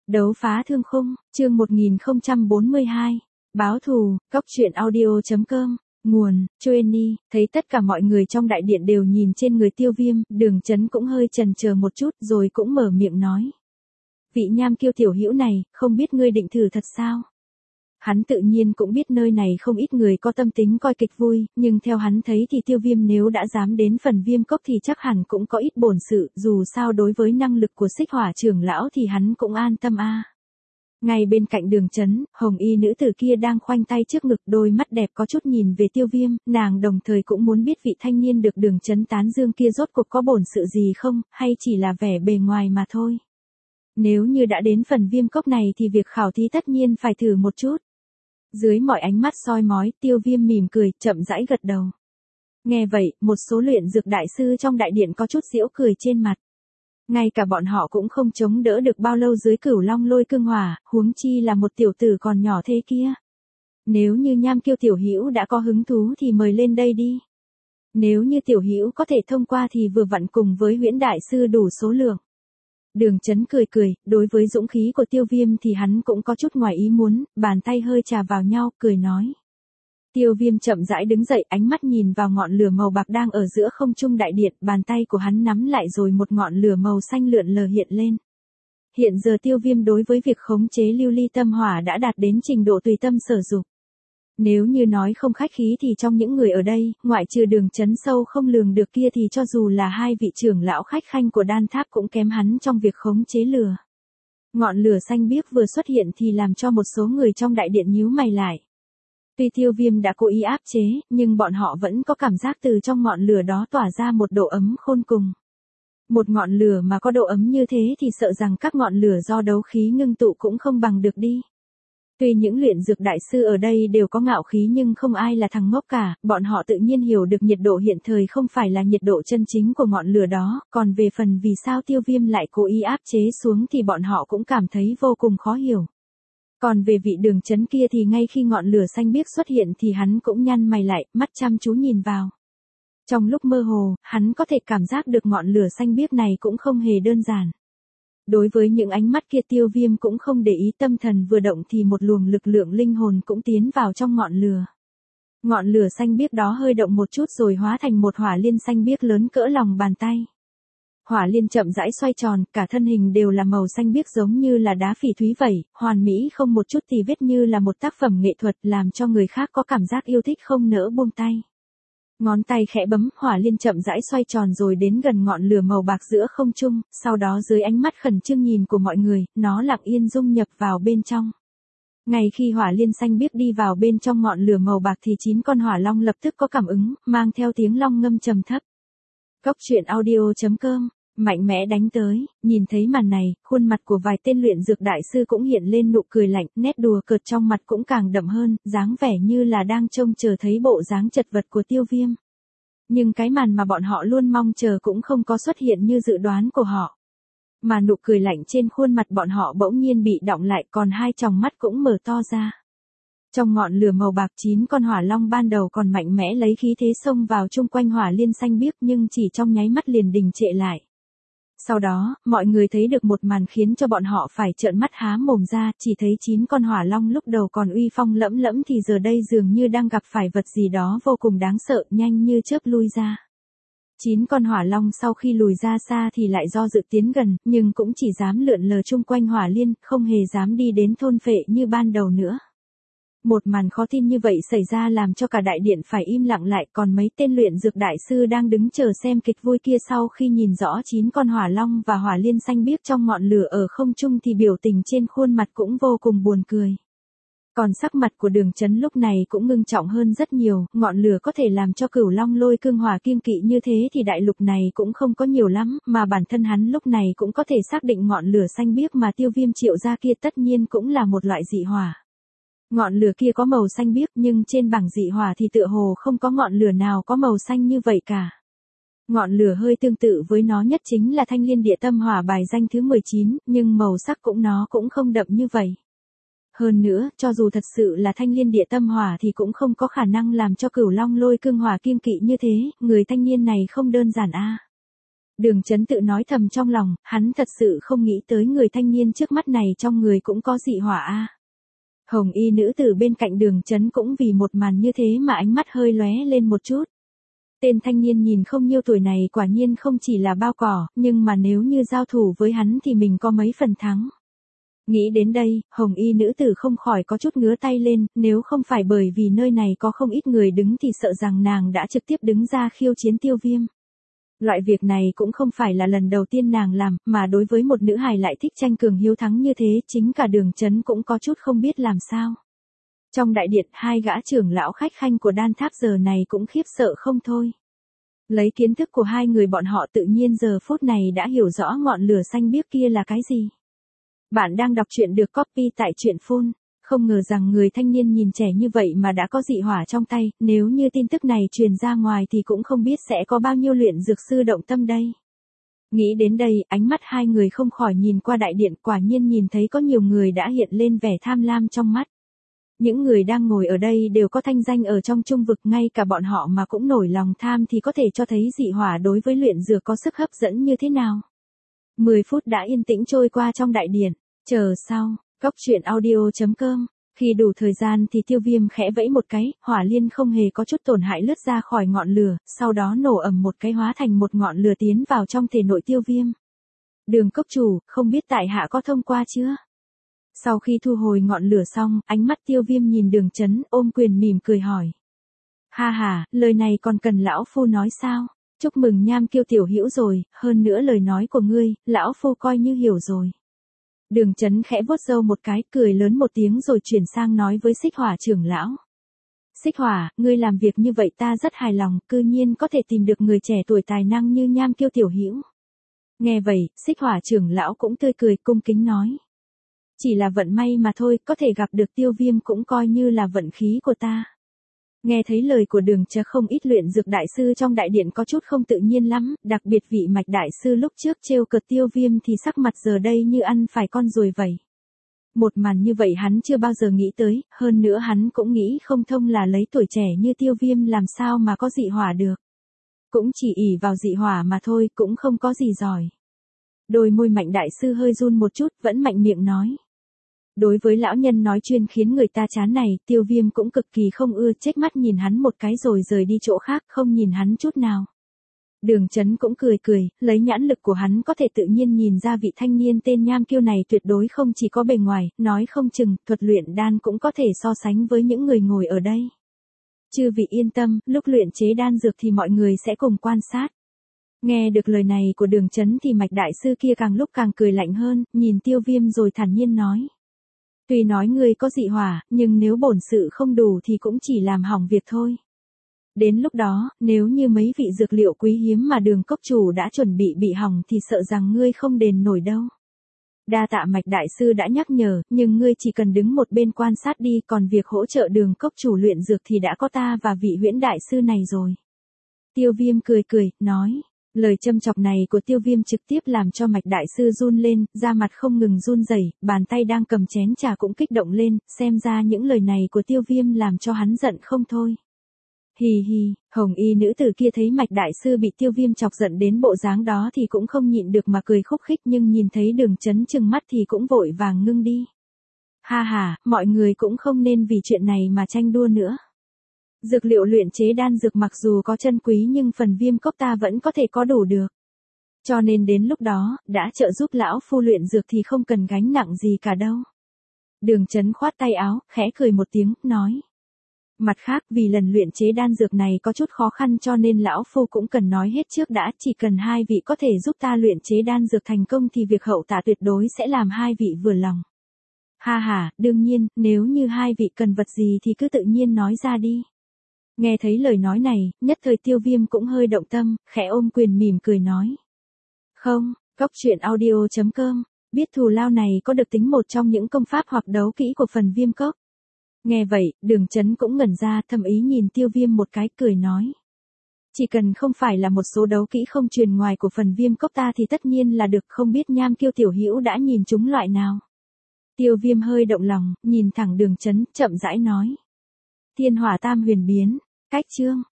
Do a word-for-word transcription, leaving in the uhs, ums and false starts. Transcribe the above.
Đấu phá thương khung, chương một nghìn không trăm bốn mươi hai. Báo thù, cóc truyện audio chấm com. Nguồn, Chueni. Thấy tất cả mọi người trong đại điện đều nhìn trên người Tiêu Viêm, Đường Chấn cũng hơi chần chờ một chút rồi cũng mở miệng nói. Vị Nham Kiêu tiểu hữu này, không biết ngươi định thử thật sao? Hắn tự nhiên cũng biết nơi này không ít người có tâm tính coi kịch vui, nhưng theo hắn thấy thì Tiêu Viêm nếu đã dám đến phần Viêm Cốc thì chắc hẳn cũng có ít bổn sự, dù sao đối với năng lực của Xích Hỏa trưởng lão thì hắn cũng an tâm a. À. Ngay bên cạnh Đường Chấn, hồng y nữ tử kia đang khoanh tay trước ngực, đôi mắt đẹp có chút nhìn về Tiêu Viêm, nàng đồng thời cũng muốn biết vị thanh niên được Đường Chấn tán dương kia rốt cuộc có bổn sự gì không, hay chỉ là vẻ bề ngoài mà thôi. Nếu như đã đến phần Viêm Cốc này thì việc khảo thí tất nhiên phải thử một chút. Dưới mọi ánh mắt soi mói, Tiêu Viêm mỉm cười, chậm rãi gật đầu. Nghe vậy, một số luyện dược đại sư trong đại điện có chút giễu cười trên mặt. Ngay cả bọn họ cũng không chống đỡ được bao lâu dưới Cửu Long Lôi Cương Hỏa, huống chi là một tiểu tử còn nhỏ thế kia. Nếu như Nham Kiêu tiểu hữu đã có hứng thú thì mời lên đây đi. Nếu như tiểu hữu có thể thông qua thì vừa vặn cùng với Huyễn đại sư đủ số lượng. Đường Chấn cười cười, đối với dũng khí của Tiêu Viêm thì hắn cũng có chút ngoài ý muốn, bàn tay hơi chà vào nhau, cười nói. Tiêu Viêm chậm rãi đứng dậy, ánh mắt nhìn vào ngọn lửa màu bạc đang ở giữa không trung đại điện, bàn tay của hắn nắm lại rồi một ngọn lửa màu xanh lượn lờ hiện lên. Hiện giờ Tiêu Viêm đối với việc khống chế lưu ly tâm hỏa đã đạt đến trình độ tùy tâm sở dục. Nếu như nói không khách khí thì trong những người ở đây, ngoại trừ Đường Chấn sâu không lường được kia thì cho dù là hai vị trưởng lão khách khanh của đan tháp cũng kém hắn trong việc khống chế lửa. Ngọn lửa xanh biếc vừa xuất hiện thì làm cho một số người trong đại điện nhíu mày lại. Tuy Tiêu Viêm đã cố ý áp chế, nhưng bọn họ vẫn có cảm giác từ trong ngọn lửa đó tỏa ra một độ ấm khôn cùng. Một ngọn lửa mà có độ ấm như thế thì sợ rằng các ngọn lửa do đấu khí ngưng tụ cũng không bằng được đi. Tuy những luyện dược đại sư ở đây đều có ngạo khí nhưng không ai là thằng ngốc cả, bọn họ tự nhiên hiểu được nhiệt độ hiện thời không phải là nhiệt độ chân chính của ngọn lửa đó, còn về phần vì sao Tiêu Viêm lại cố ý áp chế xuống thì bọn họ cũng cảm thấy vô cùng khó hiểu. Còn về vị Đường Chấn kia thì ngay khi ngọn lửa xanh biếc xuất hiện thì hắn cũng nhăn mày lại, mắt chăm chú nhìn vào. Trong lúc mơ hồ, hắn có thể cảm giác được ngọn lửa xanh biếc này cũng không hề đơn giản. Đối với những ánh mắt kia Tiêu Viêm cũng không để ý, tâm thần vừa động thì một luồng lực lượng linh hồn cũng tiến vào trong ngọn lửa. Ngọn lửa xanh biếc đó hơi động một chút rồi hóa thành một hỏa liên xanh biếc lớn cỡ lòng bàn tay. Hỏa liên chậm rãi xoay tròn, cả thân hình đều là màu xanh biếc giống như là đá phỉ thúy vậy, hoàn mỹ không một chút tì vết, như là một tác phẩm nghệ thuật làm cho người khác có cảm giác yêu thích không nỡ buông tay. Ngón tay khẽ bấm, hỏa liên chậm rãi xoay tròn rồi đến gần ngọn lửa màu bạc giữa không trung, sau đó dưới ánh mắt khẩn trương nhìn của mọi người, nó lặng yên dung nhập vào bên trong. Ngay khi hỏa liên xanh biếc đi vào bên trong ngọn lửa màu bạc thì chín con hỏa long lập tức có cảm ứng, mang theo tiếng long ngâm trầm thấp. Cóc truyện audio chấm com, mạnh mẽ đánh tới, nhìn thấy màn này, khuôn mặt của vài tên luyện dược đại sư cũng hiện lên nụ cười lạnh, nét đùa cợt trong mặt cũng càng đậm hơn, dáng vẻ như là đang trông chờ thấy bộ dáng chật vật của Tiêu Viêm. Nhưng cái màn mà bọn họ luôn mong chờ cũng không có xuất hiện như dự đoán của họ. Mà nụ cười lạnh trên khuôn mặt bọn họ bỗng nhiên bị đọng lại, còn hai tròng mắt cũng mở to ra. Trong ngọn lửa màu bạc, chín con hỏa long ban đầu còn mạnh mẽ lấy khí thế xông vào chung quanh hỏa liên xanh biếc nhưng chỉ trong nháy mắt liền đình trệ lại. Sau đó, mọi người thấy được một màn khiến cho bọn họ phải trợn mắt há mồm ra, chỉ thấy chín con hỏa long lúc đầu còn uy phong lẫm lẫm thì giờ đây dường như đang gặp phải vật gì đó vô cùng đáng sợ, nhanh như chớp lui ra. Chín con hỏa long sau khi lùi ra xa thì lại do dự tiến gần, nhưng cũng chỉ dám lượn lờ chung quanh hỏa liên, không hề dám đi đến thôn phệ như ban đầu nữa. Một màn khó tin như vậy xảy ra làm cho cả đại điện phải im lặng lại, còn mấy tên luyện dược đại sư đang đứng chờ xem kịch vui kia sau khi nhìn rõ chín con hỏa long và hỏa liên xanh biếc trong ngọn lửa ở không trung thì biểu tình trên khuôn mặt cũng vô cùng buồn cười. Còn sắc mặt của Đường Chấn lúc này cũng ngưng trọng hơn rất nhiều, ngọn lửa có thể làm cho Cửu Long Lôi Cương Hỏa kiêng kỵ như thế thì đại lục này cũng không có nhiều lắm, mà bản thân hắn lúc này cũng có thể xác định ngọn lửa xanh biếc mà Tiêu Viêm triệu ra kia tất nhiên cũng là một loại dị hỏa. Ngọn lửa kia có màu xanh biếc nhưng trên bảng dị hỏa thì tựa hồ không có ngọn lửa nào có màu xanh như vậy cả. Ngọn lửa hơi tương tự với nó nhất chính là Thanh Liên Địa Tâm Hỏa bài danh thứ mười chín, nhưng màu sắc cũng nó cũng không đậm như vậy. Hơn nữa, cho dù thật sự là Thanh Liên Địa Tâm Hỏa thì cũng không có khả năng làm cho Cửu Long Lôi Cương Hỏa kiêng kỵ như thế, người thanh niên này không đơn giản a. À. Đường Chấn tự nói thầm trong lòng, hắn thật sự không nghĩ tới người thanh niên trước mắt này trong người cũng có dị hỏa a. Hồng y nữ tử bên cạnh Đường Chấn cũng vì một màn như thế mà ánh mắt hơi lóe lên một chút. Tên thanh niên nhìn không nhiêu tuổi này quả nhiên không chỉ là bao cỏ, nhưng mà nếu như giao thủ với hắn thì mình có mấy phần thắng. Nghĩ đến đây, hồng y nữ tử không khỏi có chút ngứa tay lên, nếu không phải bởi vì nơi này có không ít người đứng thì sợ rằng nàng đã trực tiếp đứng ra khiêu chiến Tiêu Viêm. Loại việc này cũng không phải là lần đầu tiên nàng làm, mà đối với một nữ hài lại thích tranh cường hiếu thắng như thế, chính cả Đường Chấn cũng có chút không biết làm sao. Trong đại điện, hai gã trưởng lão khách khanh của Đan Tháp giờ này cũng khiếp sợ không thôi. Lấy kiến thức của hai người bọn họ tự nhiên giờ phút này đã hiểu rõ ngọn lửa xanh biếc kia là cái gì. Bạn đang đọc truyện được copy tại truyện phun. Không ngờ rằng người thanh niên nhìn trẻ như vậy mà đã có dị hỏa trong tay, nếu như tin tức này truyền ra ngoài thì cũng không biết sẽ có bao nhiêu luyện dược sư động tâm đây. Nghĩ đến đây, ánh mắt hai người không khỏi nhìn qua đại điện, quả nhiên nhìn thấy có nhiều người đã hiện lên vẻ tham lam trong mắt. Những người đang ngồi ở đây đều có thanh danh ở trong trung vực, ngay cả bọn họ mà cũng nổi lòng tham thì có thể cho thấy dị hỏa đối với luyện dược có sức hấp dẫn như thế nào. mười phút đã yên tĩnh trôi qua trong đại điện, chờ sau. Cốc truyện audio chấm com. Khi đủ thời gian thì Tiêu Viêm khẽ vẫy một cái, hỏa liên không hề có chút tổn hại lướt ra khỏi ngọn lửa, sau đó nổ ầm một cái hóa thành một ngọn lửa tiến vào trong thể nội Tiêu Viêm. Đường cốc chủ, không biết tại hạ có thông qua chưa? Sau khi thu hồi ngọn lửa xong, ánh mắt Tiêu Viêm nhìn Đường Chấn, ôm quyền mỉm cười hỏi. Ha ha, lời này còn cần lão phu nói sao? Chúc mừng Nham Kiêu tiểu hữu rồi, hơn nữa lời nói của ngươi, lão phu coi như hiểu rồi. Đường Chấn khẽ vuốt râu một cái, cười lớn một tiếng rồi chuyển sang nói với Xích Hỏa trưởng lão. Xích Hỏa, ngươi làm việc như vậy ta rất hài lòng, cư nhiên có thể tìm được người trẻ tuổi tài năng như Nham Kiêu tiểu hữu. Nghe vậy, Xích Hỏa trưởng lão cũng tươi cười cung kính nói. Chỉ là vận may mà thôi, có thể gặp được Tiêu Viêm cũng coi như là vận khí của ta. Nghe thấy lời của Đường Chấn, không ít luyện dược đại sư trong đại điện có chút không tự nhiên lắm, đặc biệt vị mạch đại sư lúc trước trêu cợt Tiêu Viêm thì sắc mặt giờ đây như ăn phải con ruồi vậy. Một màn như vậy hắn chưa bao giờ nghĩ tới, hơn nữa hắn cũng nghĩ không thông là lấy tuổi trẻ như Tiêu Viêm làm sao mà có dị hỏa được. Cũng chỉ ỷ vào dị hỏa mà thôi, cũng không có gì giỏi. Đôi môi mạnh đại sư hơi run một chút, vẫn mạnh miệng nói. Đối với lão nhân nói chuyên khiến người ta chán này, Tiêu Viêm cũng cực kỳ không ưa, chếch mắt nhìn hắn một cái rồi rời đi chỗ khác, không nhìn hắn chút nào. Đường Chấn cũng cười cười, lấy nhãn lực của hắn có thể tự nhiên nhìn ra vị thanh niên tên Nham Kiêu này tuyệt đối không chỉ có bề ngoài, nói không chừng, thuật luyện đan cũng có thể so sánh với những người ngồi ở đây. Chư vị yên tâm, lúc luyện chế đan dược thì mọi người sẽ cùng quan sát. Nghe được lời này của Đường Chấn thì mạch đại sư kia càng lúc càng cười lạnh hơn, nhìn Tiêu Viêm rồi thản nhiên nói. Tuy nói ngươi có dị hỏa, nhưng nếu bổn sự không đủ thì cũng chỉ làm hỏng việc thôi. Đến lúc đó, nếu như mấy vị dược liệu quý hiếm mà Đường cốc chủ đã chuẩn bị bị hỏng thì sợ rằng ngươi không đền nổi đâu. Đa tạ mạch đại sư đã nhắc nhở, nhưng ngươi chỉ cần đứng một bên quan sát đi, còn việc hỗ trợ Đường cốc chủ luyện dược thì đã có ta và vị huyễn đại sư này rồi. Tiêu Viêm cười cười, nói. Lời châm chọc này của Tiêu Viêm trực tiếp làm cho mạch đại sư run lên, da mặt không ngừng run rẩy, bàn tay đang cầm chén trà cũng kích động lên, xem ra những lời này của Tiêu Viêm làm cho hắn giận không thôi. Hì hì, hồng y nữ tử kia thấy mạch đại sư bị Tiêu Viêm chọc giận đến bộ dáng đó thì cũng không nhịn được mà cười khúc khích, nhưng nhìn thấy Đường Chấn trừng mắt thì cũng vội vàng ngưng đi. Ha ha, mọi người cũng không nên vì chuyện này mà tranh đua nữa. Dược liệu luyện chế đan dược mặc dù có chân quý nhưng phần viêm cốc ta vẫn có thể có đủ được. Cho nên đến lúc đó, đã trợ giúp lão phu luyện dược thì không cần gánh nặng gì cả đâu. Đường Chấn khoát tay áo, khẽ cười một tiếng, nói. Mặt khác, vì lần luyện chế đan dược này có chút khó khăn cho nên lão phu cũng cần nói hết trước đã, chỉ cần hai vị có thể giúp ta luyện chế đan dược thành công thì việc hậu tạ tuyệt đối sẽ làm hai vị vừa lòng. Ha ha, đương nhiên, nếu như hai vị cần vật gì thì cứ tự nhiên nói ra đi. Nghe thấy lời nói này, nhất thời Tiêu Viêm cũng hơi động tâm, khẽ ôm quyền mỉm cười nói. Không, cốc truyện audio chấm com, biết thù lao này có được tính một trong những công pháp hoặc đấu kỹ của phần viêm cốc. Nghe vậy, Đường Chấn cũng ngẩn ra, thầm ý nhìn Tiêu Viêm một cái, cười nói. Chỉ cần không phải là một số đấu kỹ không truyền ngoài của phần viêm cốc ta thì tất nhiên là được, không biết Nham Kiêu tiểu hữu đã nhìn chúng loại nào. Tiêu Viêm hơi động lòng, nhìn thẳng Đường Chấn, chậm rãi nói. Thiên Hỏa Tam Huyền Biến, cách chương.